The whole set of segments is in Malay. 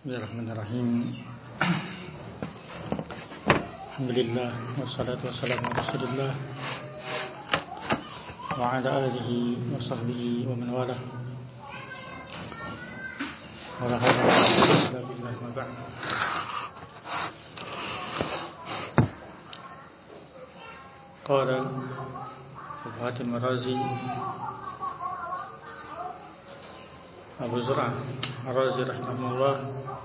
Bismillahirrahmanirrahim. Alhamdulillah wassalatu wassalamu ala Rasulillah wa ala alihi wa sahbihi wa man walah. Wa la hawla wa la quwwata illa billah ma ba'd. Qala Abu Hatim Ar-Razi Abu Zur'ah Ar-Razi rahimahullah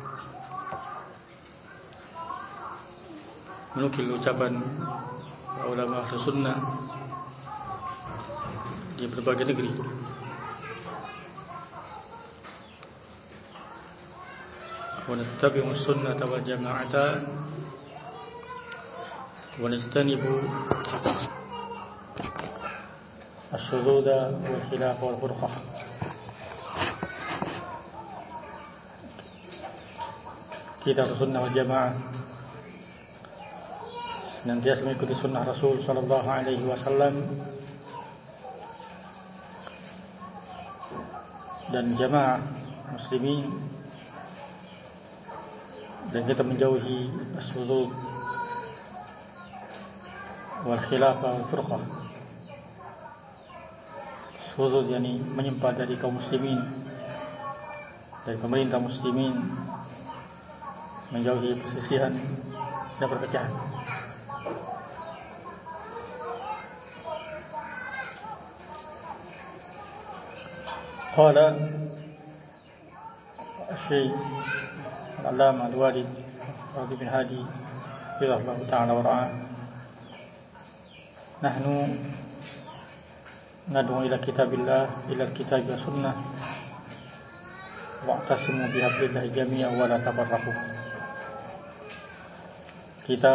menukil ucapan ulama ahli sunnah di berbagai negeri. Wa nattabi'u sunnata wal jama'ata wa najtanibu as-shududa wal khilaf wal furqah. Kita sunnah wal jamaah senantiasa mengikuti sunnah Rasul sallallahu alaihi wasallam dan jamaah muslimin, dan kita menjauhi as-sudud wal khilaf wal furqah. Sudud yakni menyimpang dari kaum muslimin, dari pemerintah muslimin, menjauhi persisihan dan perpecahan. Qala Syekh Al-Allamah Al-Walid Rabi bin Hadi Bidhahullah ta'ala wa ra'ah, nahnu nad'u ila kitabillah, ila al-kitab wa sunnah, wa'tasimu bihablillahi jami'an wa la tafarraqu. Kita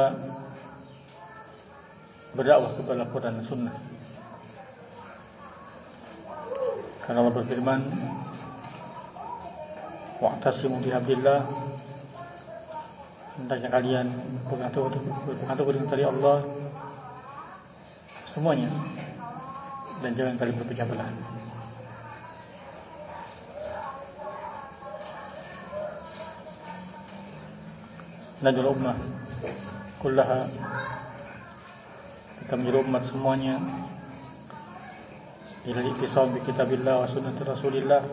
berdakwah kepada Al-Quran dan Sunnah, karena Allah berfirman, wa'tasimu bihablillah, hendaknya kalian berpegang teguh dengan tali Allah semuanya, dan jangan kalian berpecah belah. Najul ummah kullaha, kita menjadi umat semuanya, ila al-ittisam bi kitabillah wa sunnati Rasulillah,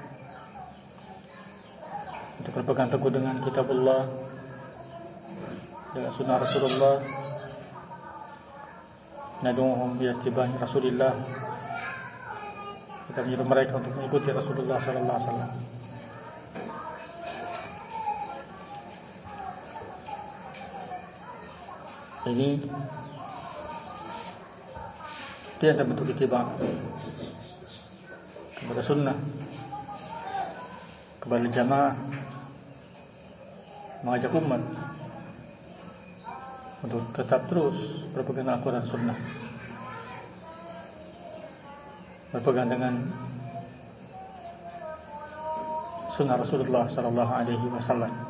untuk berpegang teguh dengan kitabullah, dengan sunnah Rasulullah. Nad'uhum bi ittiba'i Rasulillah, kita menyeru mereka untuk mengikuti Rasulullah sallallahu alaihi wasallam. Ini dia adalah bentuk ittiba' kepada sunnah, kepada jamaah, mengajak umat untuk tetap terus berpegang Al-Quran Sunnah, berpegang dengan sunnah Rasulullah sallallahu alaihi wasallam.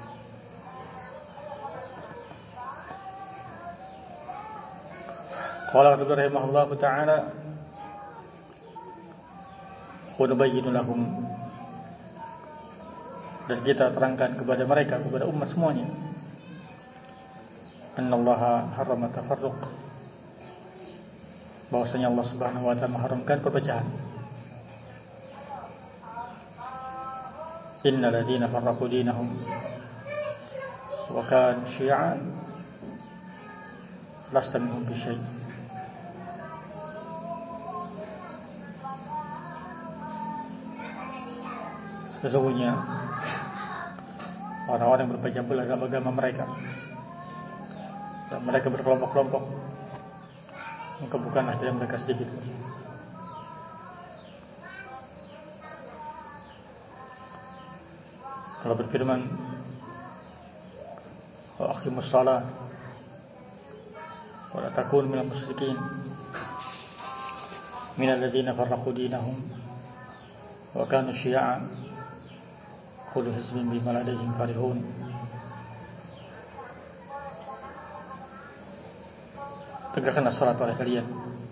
Qala rahimahullah ta'ala, wa nubayyinu lahum, dan kita terangkan kepada mereka, kepada umat semuanya, annallaha harrama tafarruq, bahwasanya Allah Subhanahu wa ta'ala mengharamkan perpecahan. Innal ladzina farraqu dinahum wa kanu syi'an lasta minhum bi syai'. Sesungguhnya orang-orang yang berpecah belah dalam agama mereka, dan mereka berkelompok-kelompok, maka bukanlah dari mereka sedikit. Allah berfirman, wa aqimus shalah wa la takunu minal musyrikin minal ladzina farraqu dinahum wa kanu syi'a kullu hizbin bima ladaihim farihun. Tegakkanlah salat oleh kalian,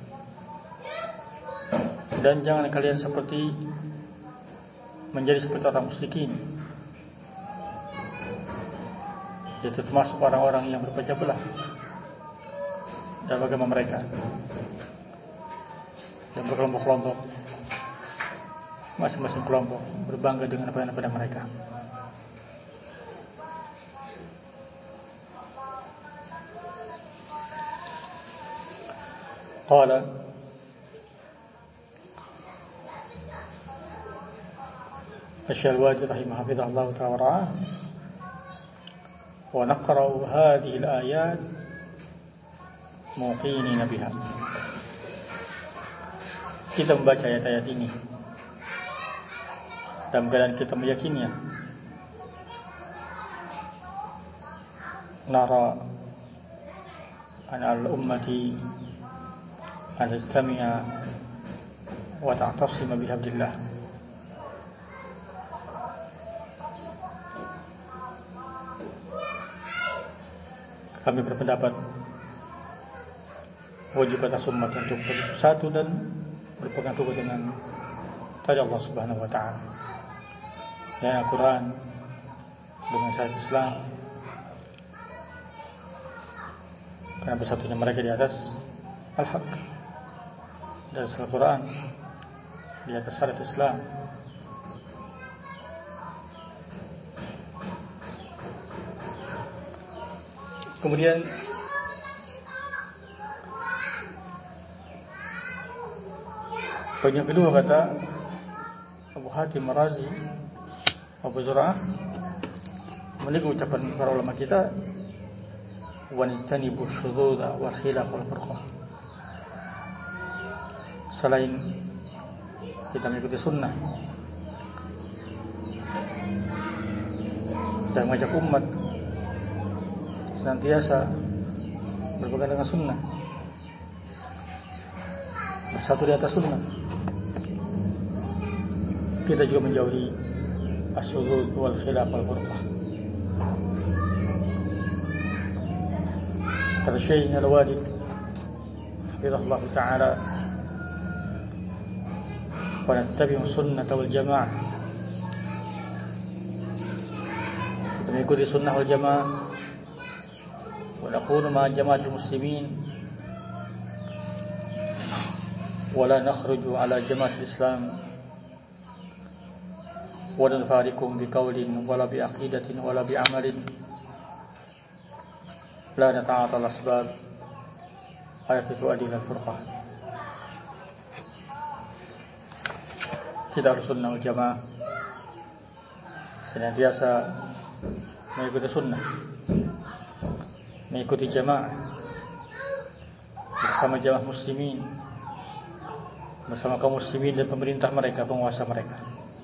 dan jangan kalian menjadi seperti orang musyrikin yaitu termasuk orang-orang yang berpecah belah dalam agama mereka, yang berkelompok-kelompok, masing-masing kelompok berbangga dengan apa yang ada pada mereka. Qala Asy-Syarwadi rahimahullah ta'ala wa naqra'u hadhihi al-ayat muqinina biha. Kita membaca ayat-ayat ini dalam keadaan kita meyakininya. Nara an al-ummati an tajtami'a wa ta'tasima bihablillah. Kami berpendapat wajib atas umat untuk bersatu dan berpegang teguh dengan tali Allah Subhanahu wa taala, dan Al-Qur'an dengan syariat Islam, karena bersatunya mereka di atas al-haq, di atas Al-Qur'an, di atas syariat Islam. Kemudian poin yang kedua, kata Abu Hatim Ar-Razi, Abu Zur'ah, menurut ucapan para ulama kita, wa nistanibu syudzuda wal khilaf wal furqah. Selain kita mengikuti sunnah dan mengajak umat senantiasa berpegang dengan sunnah, bersatu di atas sunnah, kita juga menjauhi as-syudzuz wal khilaf wal furqah. Kata Syekh Al-Wadi hafizahullah ta'ala, wa nattabi'u sunnata wal jamaah, kita mengikuti sunnah wal jamaah, wa naqulu ma'a jama'atil muslimin, wa la nakhruju ala jama'atil islam, wa la nufariqum biqaulin wala biaqidatin wala bi'amalin, la nata'atal asbab ayat tu'adil al-furqah. Kita harus sunnah wal jamaah, senantiasa mengikuti sunnah, mengikuti jamaah bersama jamaah muslimin, bersama kaum muslimin dan pemerintah mereka, penguasa mereka.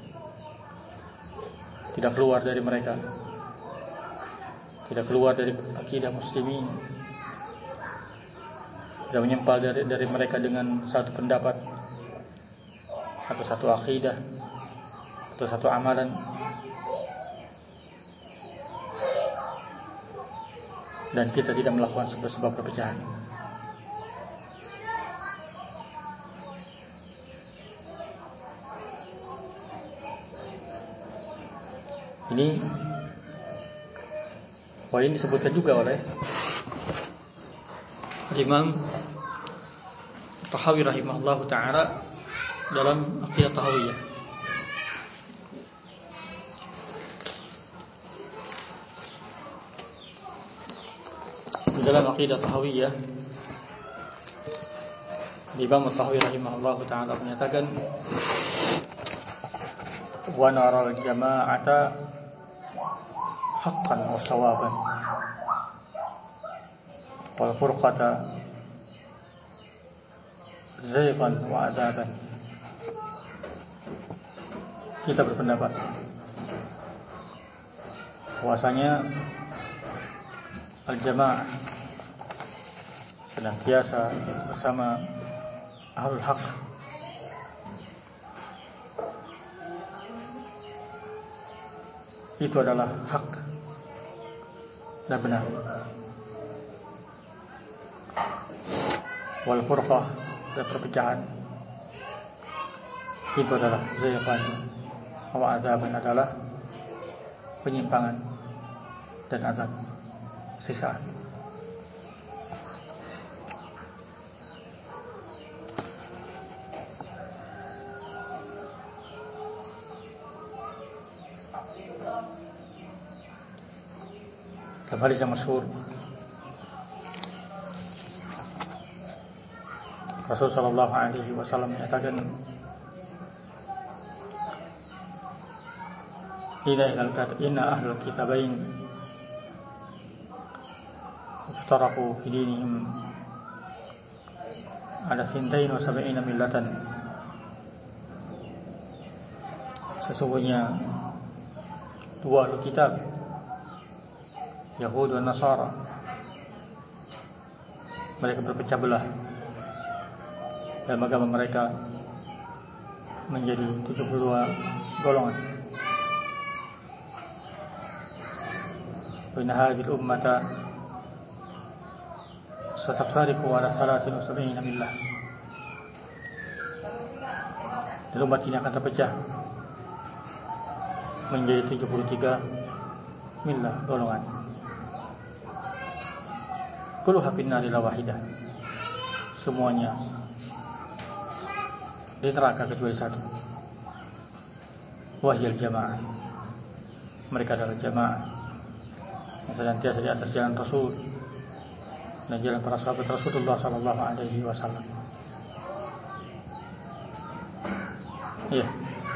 Tidak keluar dari mereka, tidak keluar dari akidah muslimin, tidak menyimpang dari mereka dengan satu pendapat atau satu akidah atau satu amalan, dan kita tidak melakukan sebab-sebab perpecahan. Ini poin disebutkan juga oleh Imam Tahawi rahimahullahu ta'ala dalam Aqidah Tahawiyah. Dalam Aqidah Tahawiyah, Imam Tahawi rahimahullahu ta'ala menyatakan, wa nara al-jama'ata haqqan wa sawaban wal furqata zayqan wa adaban. Kita berpendapat bahwasanya al-jamaah senantiasa bersama ahlul haq, itu adalah hak dan benar. Wal furqah, dan perpecahan, itu adalah zayqan wa adaban, adalah penyimpangan dan azab. siksaan. Dalam hadis yang masyhur, Rasul sallallahu alaihi wasallam menyatakan, Inna ahlul kitabain iftaraku fi dinihim ala 72 millatan. Sesungguhnya dua ahli kitab, Yahud dan Nasara, mereka berpecah belah dalam agama mereka menjadi 72 golongan. Inna hadhihi al-ummata satafariqu ala 73 millah. Dan umat ini akan terpecah menjadi 73 millah, golongan. Kulluha finnar illa wahidah. Semuanya di neraka kecuali satu. Wahyal jamaah. Mereka adalah jamaah yang senantiasa di atas jalan Rasul dan jalan para sahabat Rasulullah sallallahu alaihi wasallam. Ya.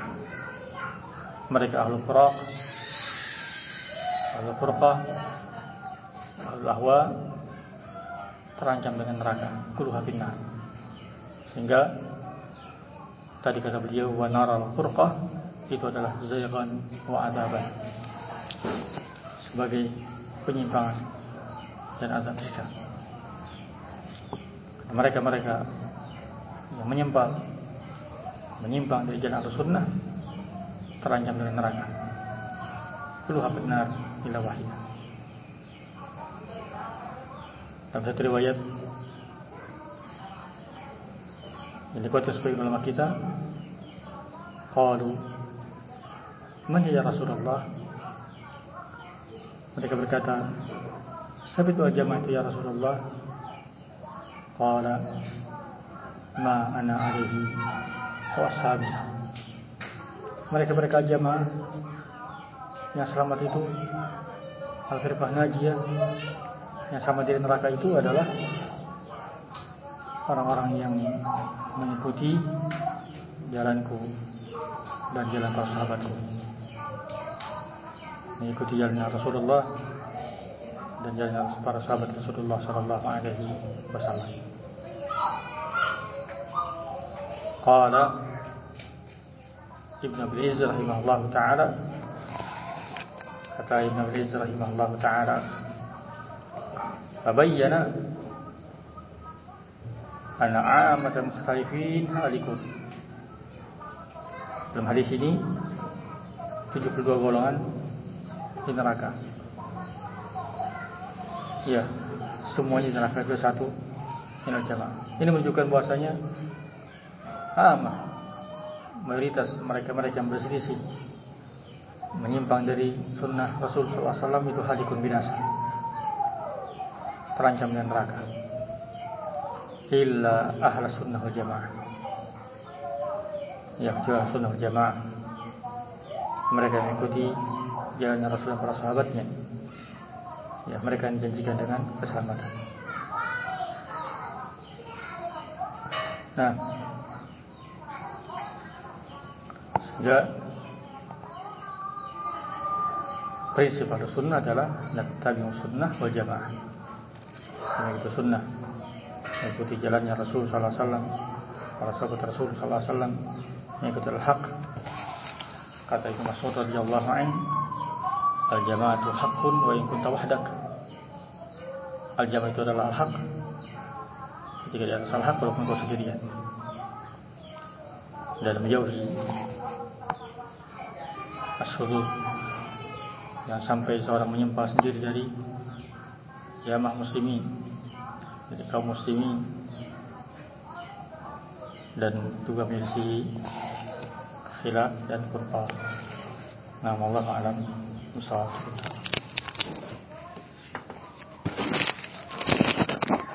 Mereka ahlul firaq, ahlul furqah, ahlul ahwa terancam dengan neraka, kulluha finnar. Sehingga tadi kata beliau, wa naral furqah itu adalah zaygan wa adaban, sebagai penyimpangan dan azab siksa. Mereka-mereka yang menyimpang dari jalan Rasulullah terancam dengan neraka. Kulluha finnar illa wahidah. Dalam satu riwayat yang dikuatkan sebagian ulama kita, qalu man ya Rasulullah, mereka berkata, siapa itu al-jamaah itu ya Rasulullah? Qala ma ana alaihi wa ashabi. Mereka jamaah yang selamat itu, al-firqah najiyah, yang selamat dari neraka itu adalah orang-orang yang mengikuti jalanku dan jalan para sahabatku, mengikuti jalan Rasulullah dan jalan para sahabat Rasulullah sallallahu alaihi wasallam. Qala Ibn Abil Izz rahimahullah ta'ala, kata Ibn Abil Izz rahimahullah ta'ala, fabayyana anna a'amatan mukhtalifin halikun. Dalam hadis ini 72 golongan di neraka. Ya, semuanya di neraka itu satu minal jamaah. Ini menunjukkan bahwasanya mayoritas mereka yang berselisih, menyimpang dari sunnah Rasul SAW itu halikun, binasa, terancam dengan neraka. Illa ahla sunnah wal jamaah. Ya, kecuali sunnah wal jamaah, mereka yang mengikuti jalannya Rasul dan para sahabatnya. Ya, mereka yang dijanjikan dengan keselamatan. Nah, sehingga prinsip Ahlussunnah adalah nattabi'us sunnah wal jamaah. Mengikuti sunnah, mengikuti jalannya Rasul sallallahu alaihi wasallam, para sahabat Rasul sallallahu alaihi wasallam, mengikuti al-haq. Kata Ibnu Mas'ud radhiyallahu anhu, al-jama'atu haqqun wa in kunta wahdak. Al-jamaah itu adalah al-haq ketika di atas al-haq walaupun kau sendirian. Dan menjauhi asyhud yang sampai seorang menyimpang sendiri dari jamaah muslimin, dari kaum muslimin, dan juga menyelisih khilaf dan furqah. Nah, wallahu a'lam bishawab.